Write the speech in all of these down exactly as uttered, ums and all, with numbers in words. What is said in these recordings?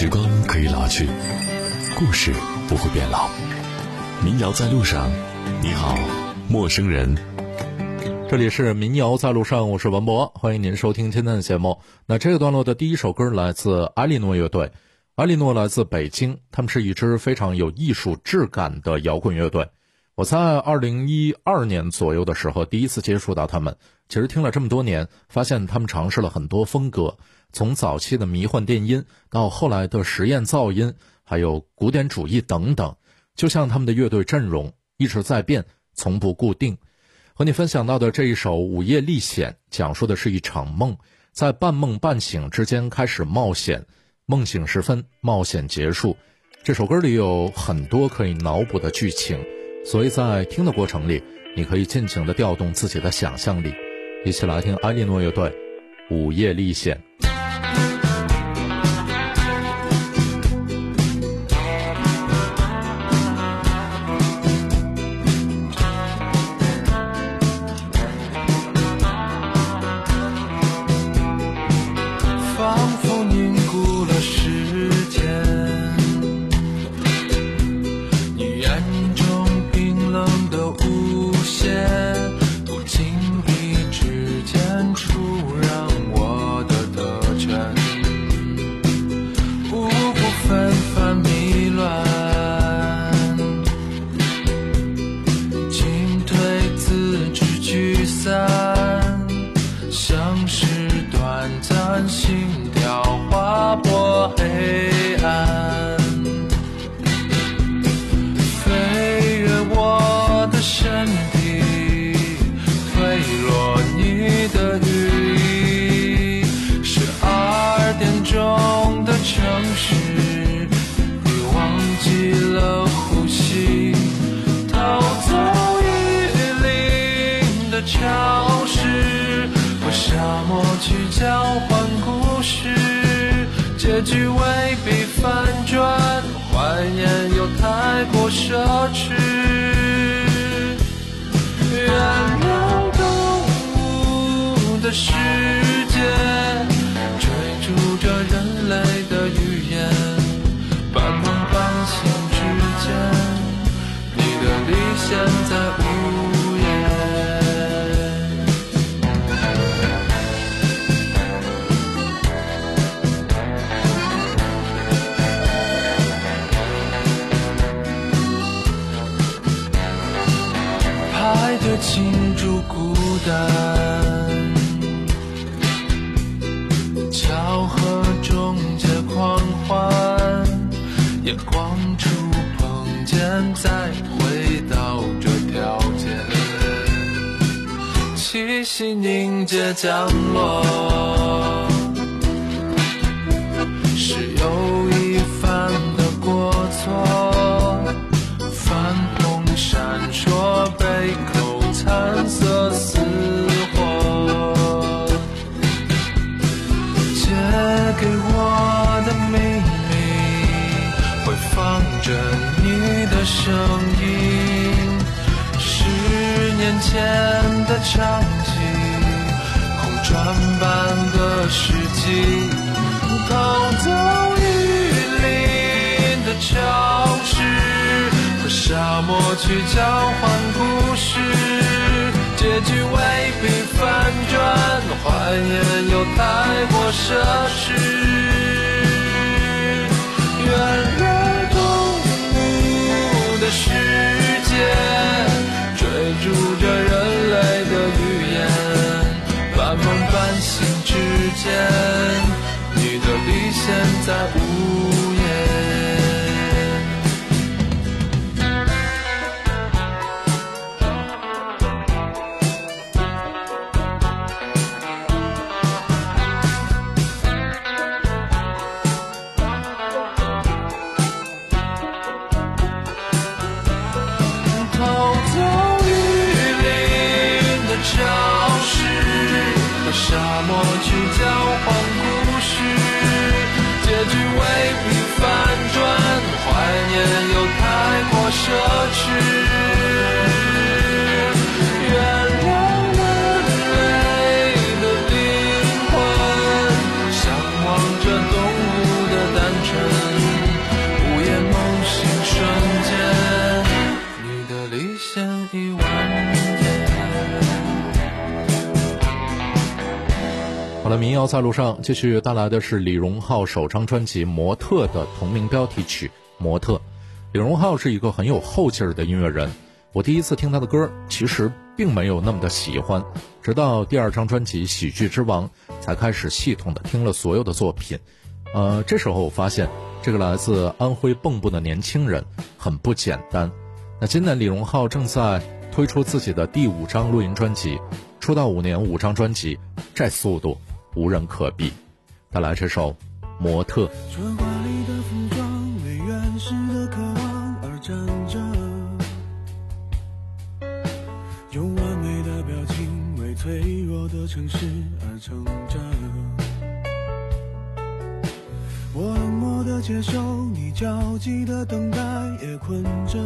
时光可以老去，故事不会变老。民谣在路上，你好，陌生人。 这里是民谣在路上，我是文博，欢迎您收听今天的节目。那这个段落的第一首歌来自埃莉诺乐队，埃莉诺来自北京，他们是一支非常有艺术质感的摇滚乐队。我在二零一二年左右的时候第一次接触到他们，其实听了这么多年，发现他们尝试了很多风格，从早期的迷幻电音到后来的实验噪音，还有古典主义等等，就像他们的乐队阵容一直在变，从不固定。和你分享到的这一首《午夜历险》讲述的是一场梦，在半梦半醒之间开始冒险，梦醒时分冒险结束。这首歌里有很多可以脑补的剧情，所以在听的过程里，你可以尽情地调动自己的想象力。一起来听埃莉诺乐队《午夜历险》。 结局未必反转，怀念又太过奢侈。原谅动物的世界，追逐着人类的语言，半梦半醒之间，你的离线在午夜。排队庆祝孤单，巧合终结狂欢，阳光触碰见，再回到这条街，气息凝结降落，是有一番的过错，泛红闪烁，背口残色似火，借给我的秘密会放着你的声音，十年前的场景，空转般的世纪，逃走雨林的潮湿，和沙漠去交换故事，结局未必反转，怀念又太过奢侈。原谅动物的世界，追逐着人类的语言，半梦半醒之间，你的离线在午夜。沙漠去交换故事，结局为的民谣在路上继续带来的是李荣浩首张专辑《模特》的同名标题曲《模特》。李荣浩是一个很有后劲儿的音乐人，我第一次听他的歌其实并没有那么的喜欢，直到第二张专辑《喜剧之王》才开始系统的听了所有的作品。呃，这时候我发现这个来自安徽蚌埠的年轻人很不简单。那今年李荣浩正在推出自己的第五张录音专辑，出道五年五张专辑，这速度无人可比。带来这首《模特》。 穿华丽的服装，为原始的渴望而站着，用完美的表情为脆弱的城市而撑着。我冷漠的接受你焦急的等待，也困着，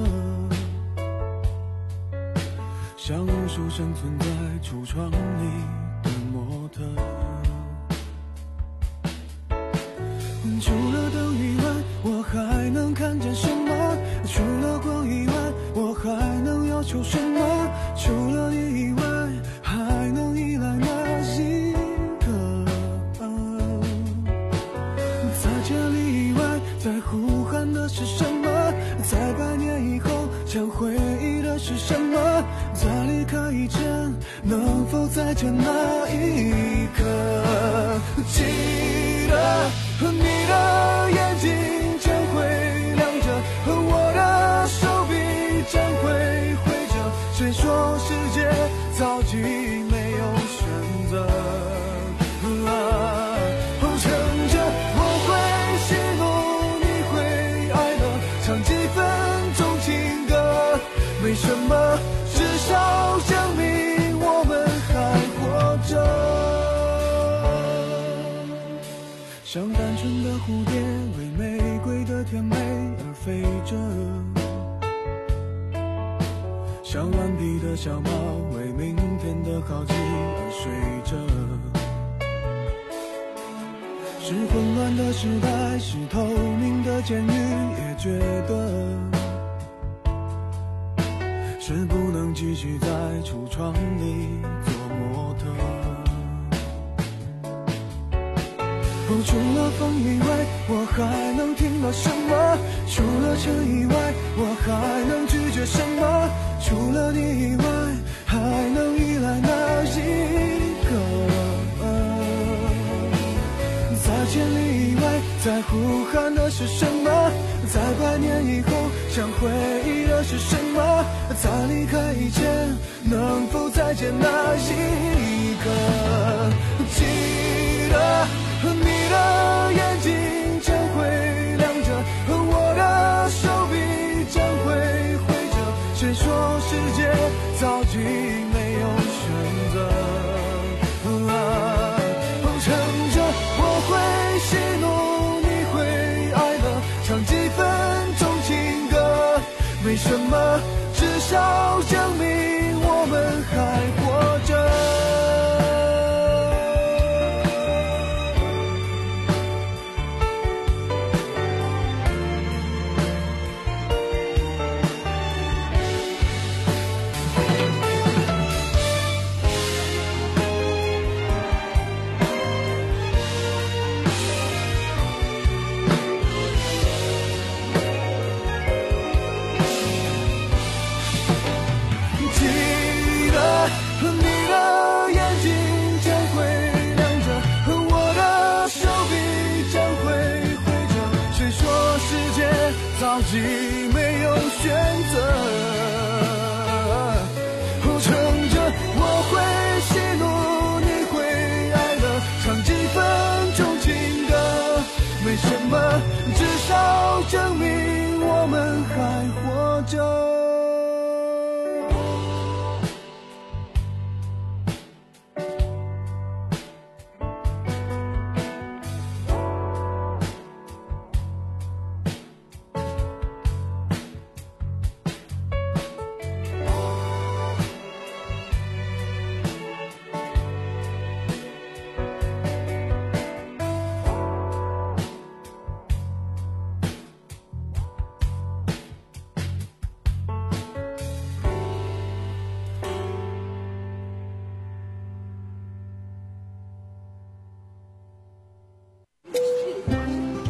像无数生存在橱窗里的模特。除了灯以外，我还能看见什么？除了光以外，我还能要求什么？除了你以外，还能依赖哪一个？在千里以外，在呼喊的是什么？在百年以后，想回忆的是什么？在离开以前，能否再见那一刻？记得你的眼睛将会亮着，我的手臂将会挥着。谁说世界早已没有选择？啊，撑着我会喜怒，你会哀乐，唱几分钟情歌，没什么，至少证明我们还活着。像单纯的蝴蝶，为玫瑰的甜美而飞着，像顽皮的小猫，为明天的好奇而睡着。是混乱的时代，是透明的监狱，也觉得是不能继续在橱窗里做模特。除了风以外，我还能听到什么？除了尘以外，我还能拒绝什么？除了你以外，还能依赖哪一个？在千里以外，在呼喊的是什么？在百年以后，想回忆的是什么？在离开以前，能否再见那一刻？记得你的眼睛将会亮着，我的手臂将会挥着。谁说世界早已没有选择？啊，撑着我会喜怒，你会哀乐，唱几分钟情歌，没什么，至少证明我们还活着。早已没有选择，撑着我会喜怒，你会哀乐，唱几分钟情歌，没什么，至少证明我们还活着。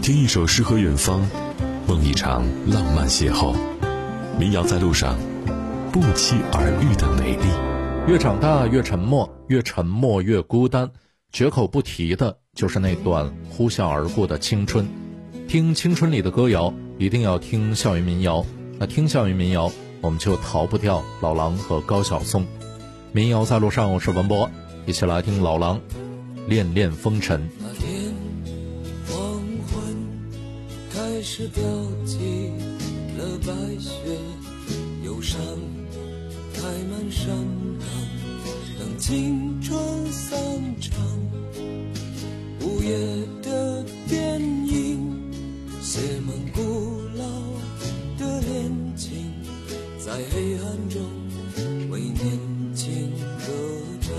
听一首诗和远方，梦一场浪漫邂逅。民谣在路上，不期而遇的美丽。 越长大越沉默，越沉默越孤单，绝口不提的就是那段呼啸而过的青春。听青春里的歌谣，一定要听校园民谣。那听校园民谣，我们就逃不掉老狼和高晓松。民谣在路上，我是文博，一起来听老狼恋恋风尘。 那天黄昏开始飘起了白雪，忧伤开满山岗，等青春散场。午夜的电影写满古老的恋情，在黑暗中为年轻歌唱。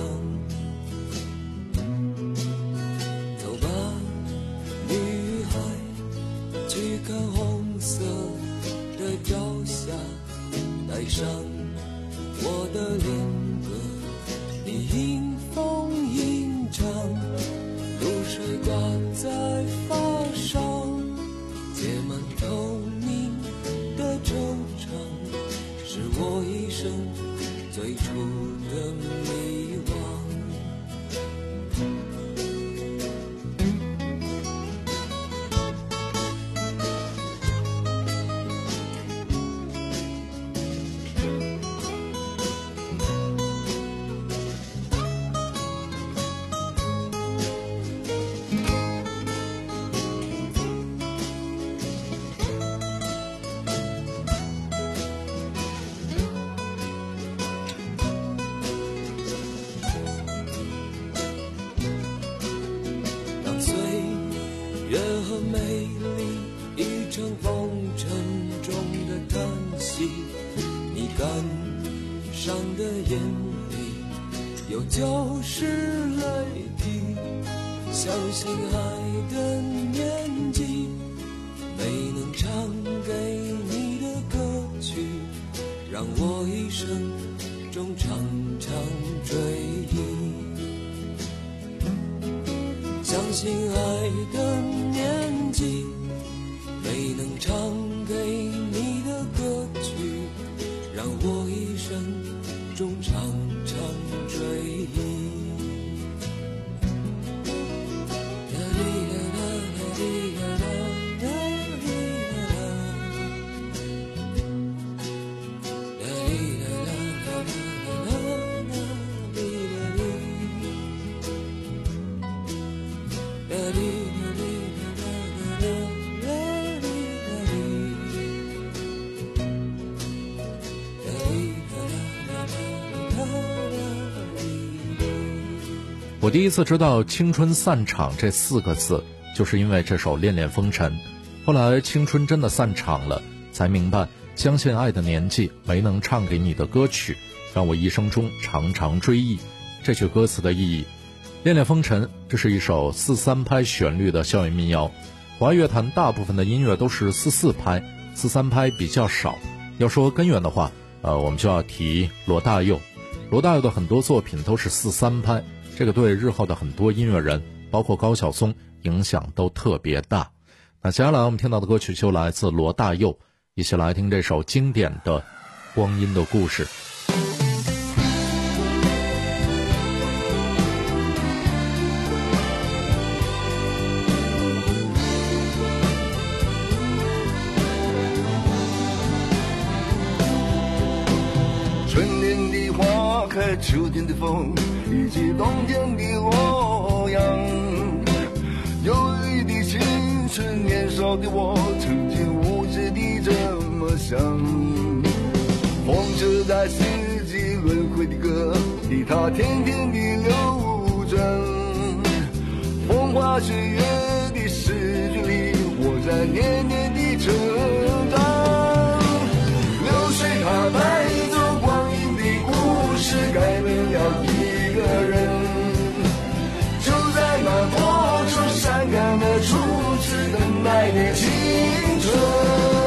走吧，女孩，去看红色的朝霞，带上我的恋歌，你迎风吟唱，露水挂在发梢，结满透明的惆怅，是我一生最初的迷惘。越很美丽，一场风尘中的叹息，你感伤的眼里有旧时泪滴，相信爱的年纪，没能唱给你的歌曲，让我一生中常常追忆。相信爱的年纪，没能唱给你的歌曲，让我一生中常常追忆。 我第一次知道青春散场这四个字，就是因为这首恋恋风尘。后来青春真的散场了，才明白相信爱的年纪，没能唱给你的歌曲，让我一生中常常追忆。这句歌词的意义，恋恋风尘，这是一首四三拍旋律的校园民谣。华乐坛大部分的音乐都是四四拍，四三拍比较少。要说根源的话，呃，我们就要提罗大佑。罗大佑的很多作品都是四三拍，这个对日后的很多音乐人，包括高晓松，影响都特别大。那接下来我们听到的歌曲就来自罗大佑，一起来听这首经典的《光阴的故事》。 春天的花开，秋天的风，以及冬天的洛阳。忧郁的青春，年少的我，曾经无知地这么想。风车在四季轮回的歌里，它天天地流转。风花雪月的诗句里，我在年年地成长。流水它带走光阴的故事，改变了一个人。就在那多愁善感的初次等待的青春。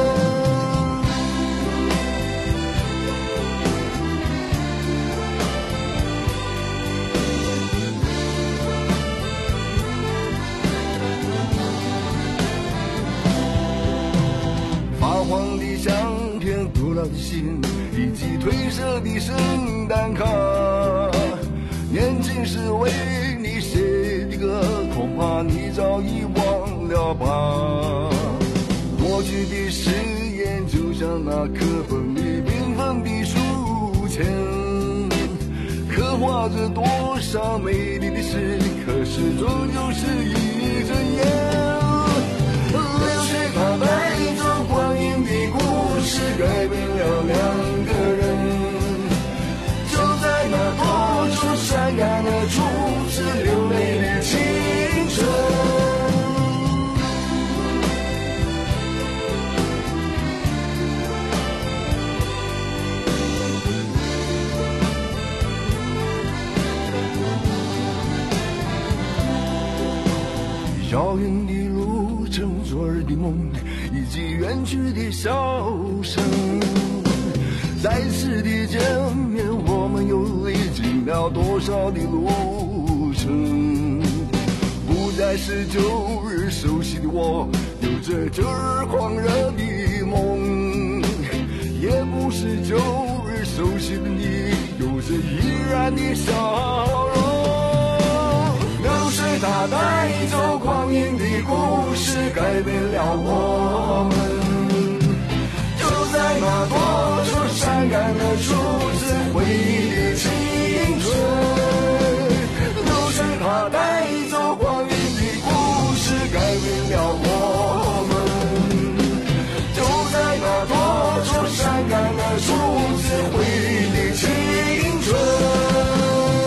流浪的心，以及褪色的圣诞卡。年轻时为你写的歌，恐怕你早已忘了吧。过去的誓言就像那课本里缤纷的书签，刻画着多少美丽的事，可是终究是一阵烟。流水它带走光阴的故事，改变了两个人，就在那多愁善感的初次流泪的青春。遥远的路程，昨日的梦，以及远去的笑声。再次的见面，我们又历经了多少的路程？不再是旧日熟悉的我，有着旧日狂热的梦，也不是旧日熟悉的你，有着依然的笑容。流水它带走光阴的故事，改变了我们，就在那多愁善感的初次回忆的青春。流水它带走光阴的故事，改变了我们，就在那多愁善感的初次回忆的青春。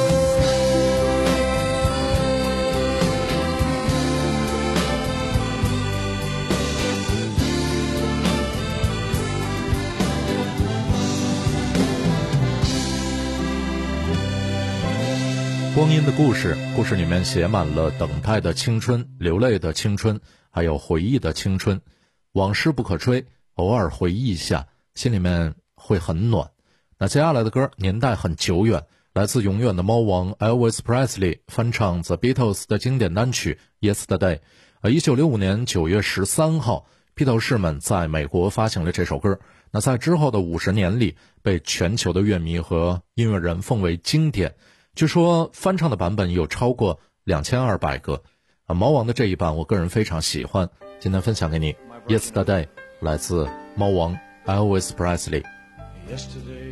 光阴的故事，故事里面写满了等待的青春、流泪的青春，还有回忆的青春。往事不可追，偶尔回忆一下，心里面会很暖。那接下来的歌年代很久远，来自永远的猫王 Elvis Presley 翻唱 The Beatles 的经典单曲 Yesterday。呃，一九六五年九月十三号，披头士们在美国发行了这首歌。那在之后的五十年里，被全球的乐迷和音乐人奉为经典。据说翻唱的版本有超过两千二百个，啊，猫王的这一版我个人非常喜欢，今天分享给你 Yesterday 来自猫王 Elvis Presley。 Yesterday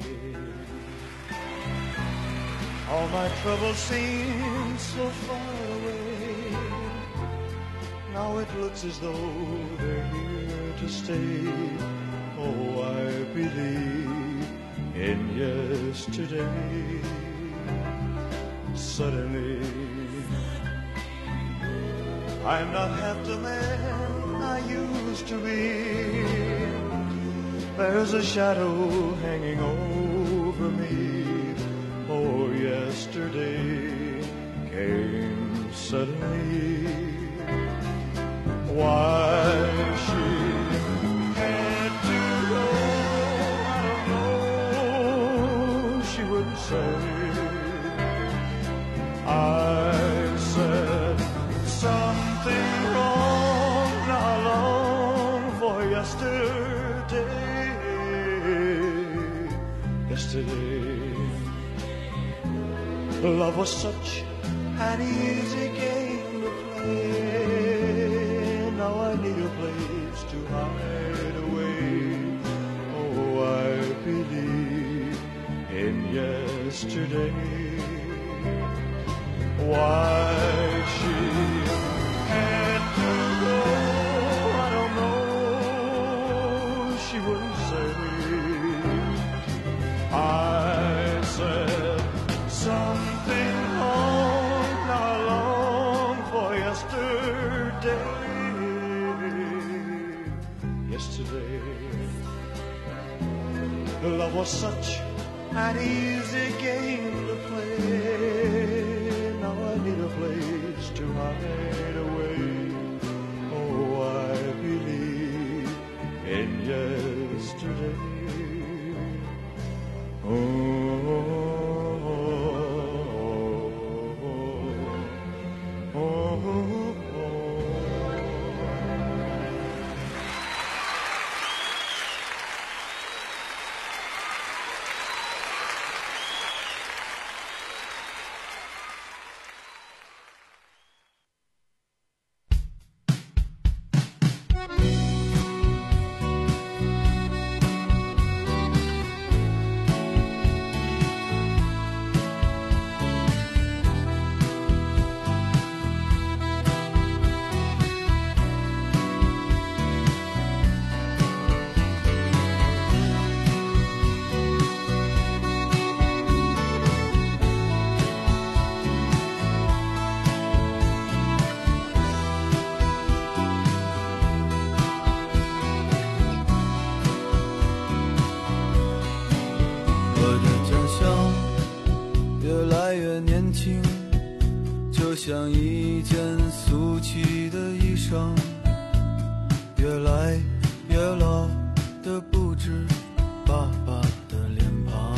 all my troubles seem so far away, now it looks as though they're here to stay. Oh, I believe in yesterday. Suddenly, I'm not half the man I used to be. There's a shadow hanging over me. Oh, yesterday came suddenly. Why she had to go, I don't know. She wouldn't say. I said something wrong, now I long for yesterday. Yesterday, love was such an easy game to play. Now I need a place to hide away. Oh, I believe in yesterday. Why she had to go, I don't know. She wouldn't say. I said something wrong, now I long for yesterday. Yesterday, love was such an easy game to play. I need a place to hide away. Oh, I believe in yesterday. Oh, oh, oh, oh, oh. 像一件俗气的衣裳，越来越老的不止爸爸的脸庞。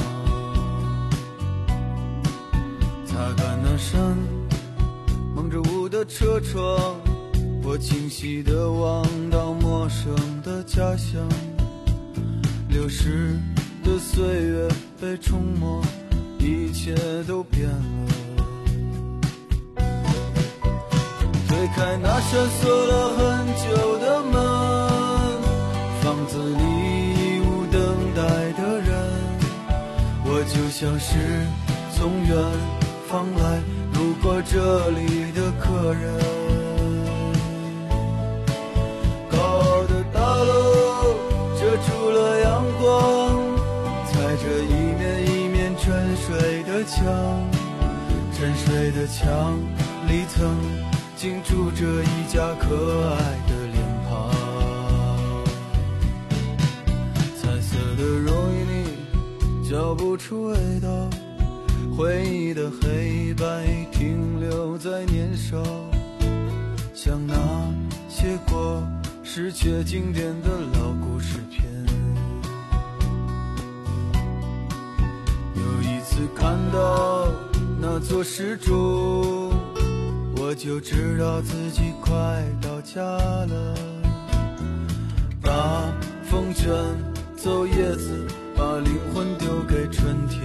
擦干那扇蒙着雾的车窗，我清晰地望到陌生的家乡。流逝的岁月被冲没，一切都变了。推开那扇锁了很久的门，房子里已无等待的人，我就像是从远方来路过这里的客人。高傲的大楼遮住了阳光，踩着一面一面沉睡的墙，沉睡的墙里曾竟住着一家可爱的脸庞。彩色的容易里嚼不出味道，回忆的黑白停留在年少，像那些过时却经典的老故事片。有一次看到那座时钟，我就知道自己快到家了。大风卷走叶子，把灵魂丢给春天。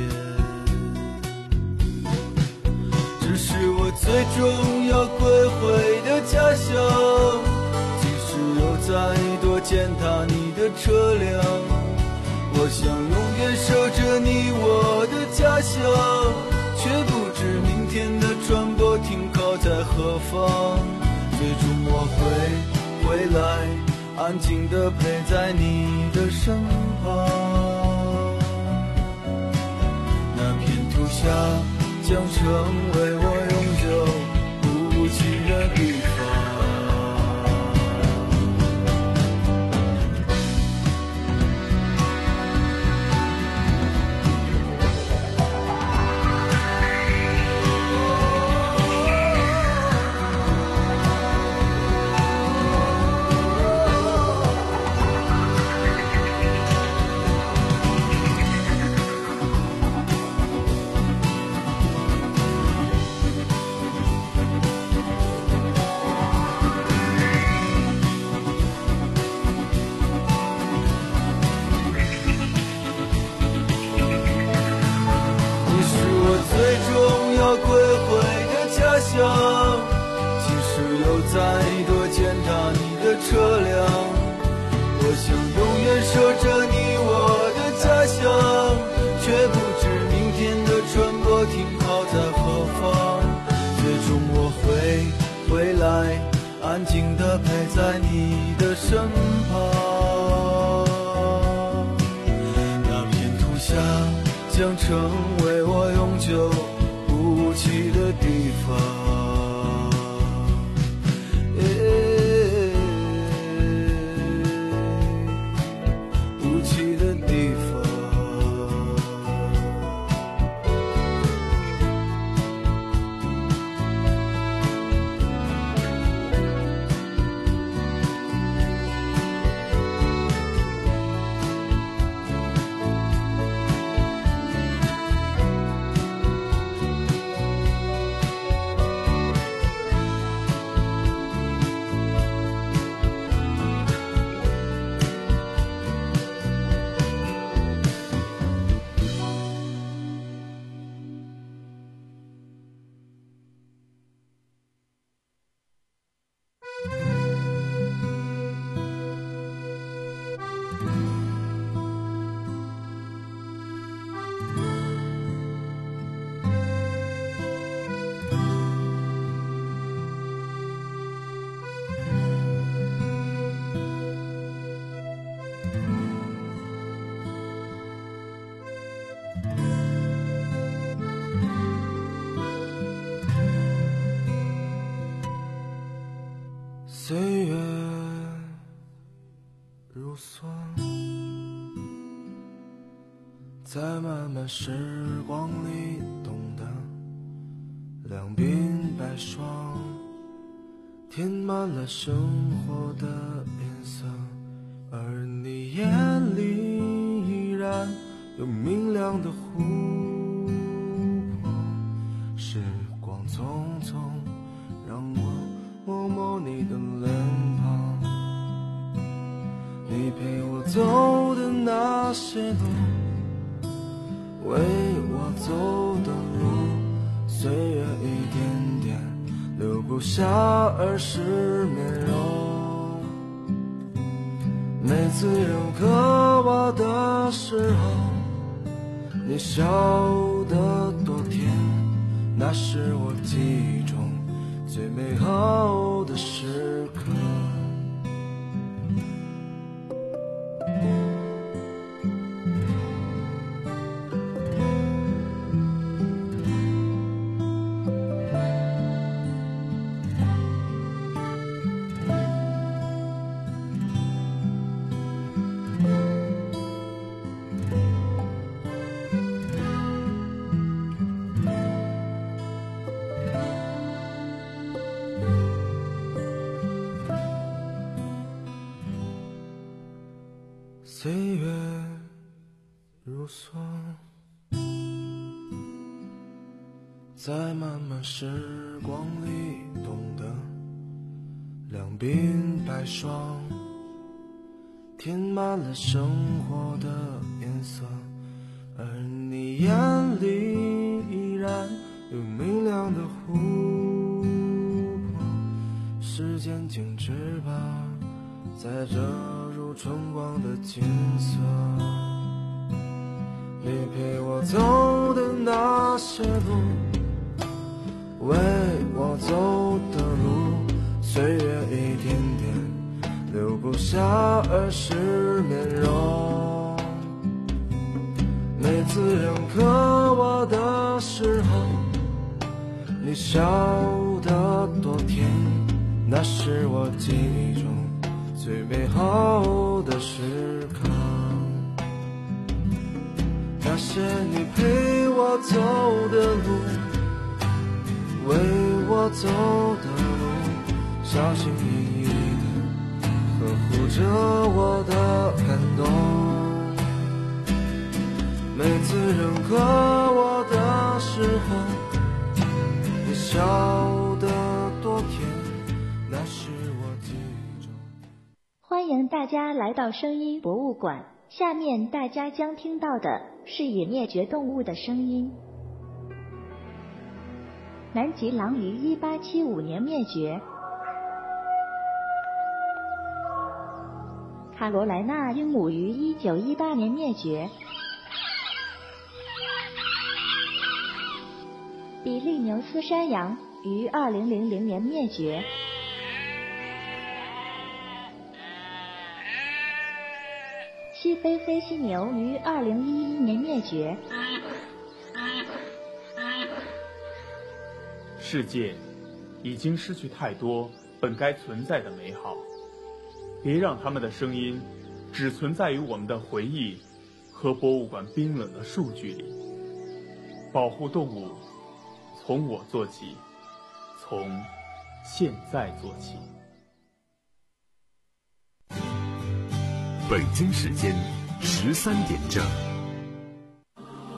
这是我最终要归回的家乡，即使有再多践踏你的车辆，我想永远守着你我的家乡，却不知明天的船舶停靠在何方。最终我会回来，安静地陪在你的身旁。那片土下将成为我永久不弃的地方。即使有再多践踏你的车辆，我想永远守着你我的家乡，却不知明天的船舶停靠在何方。最终我会回来，安静地陪在你的身旁。那片土下将成为我永久不弃的地方。岁月如梭，在漫漫时光里懂得两鬓白霜，填满了生活的颜色，而你眼里依然有明亮的湖泊。时光匆匆，让我摸摸你的脸庞，你陪我走的那些路，为我走的路，岁月一点点留不下儿时面容。每次认可我的时候，你笑得多甜，那是我记忆中最美好的时刻。岁月如梭，在漫漫时光里懂得，两鬓白霜，填满了生活的颜色，而你眼里依然有明亮的湖泊。时间静止吧，在这如春光的景色，你陪我走的那些路，为我走的路，岁月一点点留不下儿时面容。每次认可我的时候，你笑得多甜，那是我记忆中最美好的时刻。那些你陪我走的路，为我走的路，小心翼翼地呵护着我的感动。每次认可我的时候，你笑得多甜，那是我记忆中。 欢迎大家来到声音博物馆，下面大家将听到的是已灭绝动物的声音。南极狼于一八七五年灭绝，卡罗莱纳鹦鹉于一九一八年灭绝，比利牛斯山羊于二零零零年灭绝，西非飞犀牛于二零一一年灭绝。 世界已经失去太多本该存在的美好，别让他们的声音只存在于我们的回忆和博物馆冰冷的数据里。保护动物，从我做起，从现在做起。 北京时间十三点整。